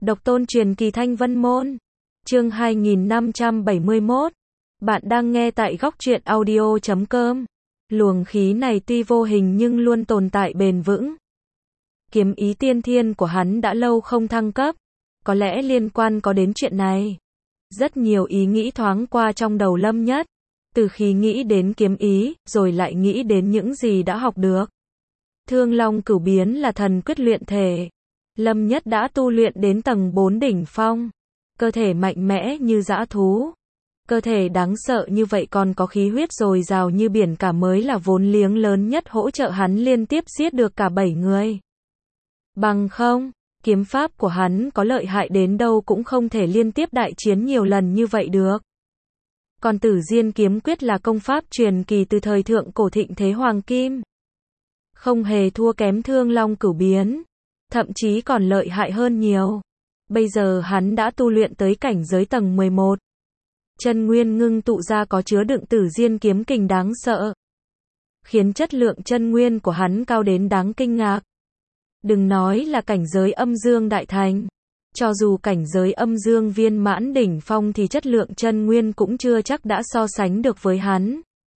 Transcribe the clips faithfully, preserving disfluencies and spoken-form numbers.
Độc tôn truyền kỳ Thanh Vân Môn. Chương hai nghìn năm trăm bảy mươi mốt. Bạn đang nghe tại góc truyện audio chấm com. Luồng khí này tuy vô hình nhưng luôn tồn tại bền vững. Kiếm ý tiên thiên của hắn đã lâu không thăng cấp. Có lẽ liên quan có đến chuyện này. Rất nhiều ý nghĩ thoáng qua trong đầu Lâm Nhất. Từ khi nghĩ đến kiếm ý, rồi lại nghĩ đến những gì đã học được. Thương Long Cửu Biến là thần quyết luyện thể. Lâm Nhất đã tu luyện đến tầng bốn đỉnh phong. Cơ thể mạnh mẽ như dã thú. Cơ thể đáng sợ như vậy còn có khí huyết dồi dào như biển cả mới là vốn liếng lớn nhất hỗ trợ hắn liên tiếp giết được cả bảy người. Bằng không, kiếm pháp của hắn có lợi hại đến đâu cũng không thể liên tiếp đại chiến nhiều lần như vậy được. Còn Tử Diên kiếm quyết là công pháp truyền kỳ từ thời thượng cổ thịnh thế hoàng kim. Không hề thua kém Thương Long Cửu Biến. Thậm chí còn lợi hại hơn nhiều. Bây giờ hắn đã tu luyện tới cảnh giới tầng mười một. Chân nguyên ngưng tụ ra có chứa đựng Tử Diên kiếm kình đáng sợ. Khiến chất lượng chân nguyên của hắn cao đến đáng kinh ngạc. Đừng nói là cảnh giới âm dương đại thành. Cho dù cảnh giới âm dương viên mãn đỉnh phong thì chất lượng chân nguyên cũng chưa chắc đã so sánh được với hắn.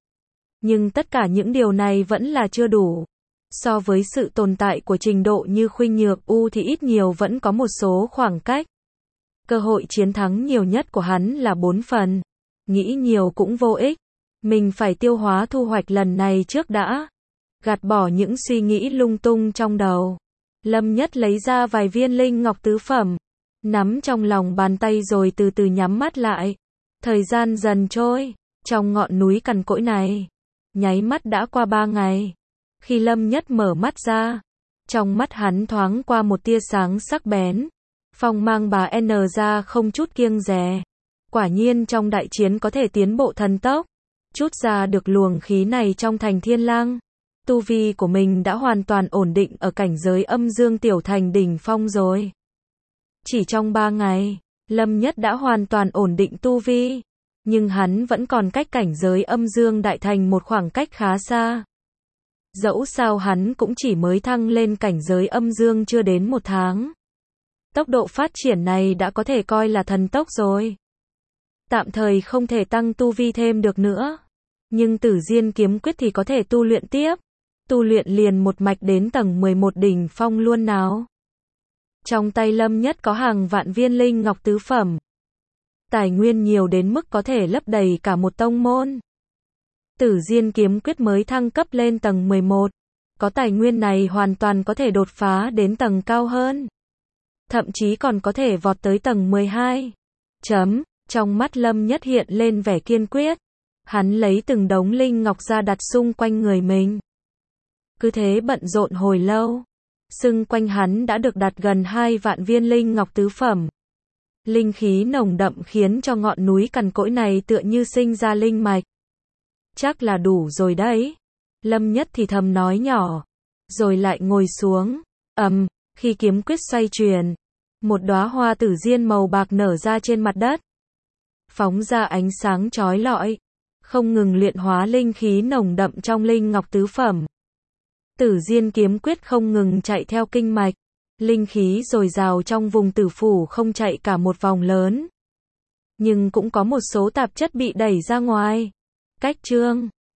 Nhưng tất cả những điều này vẫn là chưa đủ. So với sự tồn tại của trình độ như Khuynh Nhược U thì ít nhiều vẫn có một số khoảng cách. Cơ hội chiến thắng nhiều nhất của hắn là bốn phần. Nghĩ nhiều cũng vô ích. Mình phải tiêu hóa thu hoạch lần này trước đã. Gạt bỏ những suy nghĩ lung tung trong đầu. Lâm Nhất lấy ra vài viên linh ngọc tứ phẩm. Nắm trong lòng bàn tay rồi từ từ nhắm mắt lại. Thời gian dần trôi. Trong ngọn núi cằn cỗi này. Nháy mắt đã qua ba ngày. Khi Lâm Nhất mở mắt ra, trong mắt hắn thoáng qua một tia sáng sắc bén. Phong mang bà N ra không chút kiêng dè. Quả nhiên trong đại chiến có thể tiến bộ thần tốc. Chút ra được luồng khí này trong thành Thiên Lang. Tu vi của mình đã hoàn toàn ổn định ở cảnh giới âm dương tiểu thành đỉnh phong rồi. Chỉ trong ba ngày, Lâm Nhất đã hoàn toàn ổn định tu vi. Nhưng hắn vẫn còn cách cảnh giới âm dương đại thành một khoảng cách khá xa. Dẫu sao hắn cũng chỉ mới thăng lên cảnh giới âm dương chưa đến một tháng. Tốc độ phát triển này đã có thể coi là thần tốc rồi. Tạm thời không thể tăng tu vi thêm được nữa. Nhưng Tử Diên kiếm quyết thì có thể tu luyện tiếp. Tu luyện liền một mạch đến tầng mười một đỉnh phong luôn nào. Trong tay Lâm Nhất có hàng vạn viên linh ngọc tứ phẩm. Tài nguyên nhiều đến mức có thể lấp đầy cả một tông môn. Tử Diên kiếm quyết mới thăng cấp lên tầng mười một. Có tài nguyên này hoàn toàn có thể đột phá đến tầng cao hơn. Thậm chí còn có thể vọt tới tầng mười hai. Chấm, trong mắt Lâm Nhất hiện lên vẻ kiên quyết. Hắn lấy từng đống linh ngọc ra đặt xung quanh người mình. Cứ thế bận rộn hồi lâu. Xung quanh hắn đã được đặt gần hai vạn viên linh ngọc tứ phẩm. Linh khí nồng đậm khiến cho ngọn núi cằn cỗi này tựa như sinh ra linh mạch. Chắc là đủ rồi đấy. Lâm Nhất thì thầm nói nhỏ. Rồi lại ngồi xuống. Ầm, um, khi kiếm quyết xoay chuyển. Một đóa hoa tử diên màu bạc nở ra trên mặt đất. Phóng ra ánh sáng chói lọi. Không ngừng luyện hóa linh khí nồng đậm trong linh ngọc tứ phẩm. Tử Diên kiếm quyết không ngừng chạy theo kinh mạch. Linh khí dồi dào trong vùng tử phủ không chạy cả một vòng lớn. Nhưng cũng có một số tạp chất bị đẩy ra ngoài. Cách chương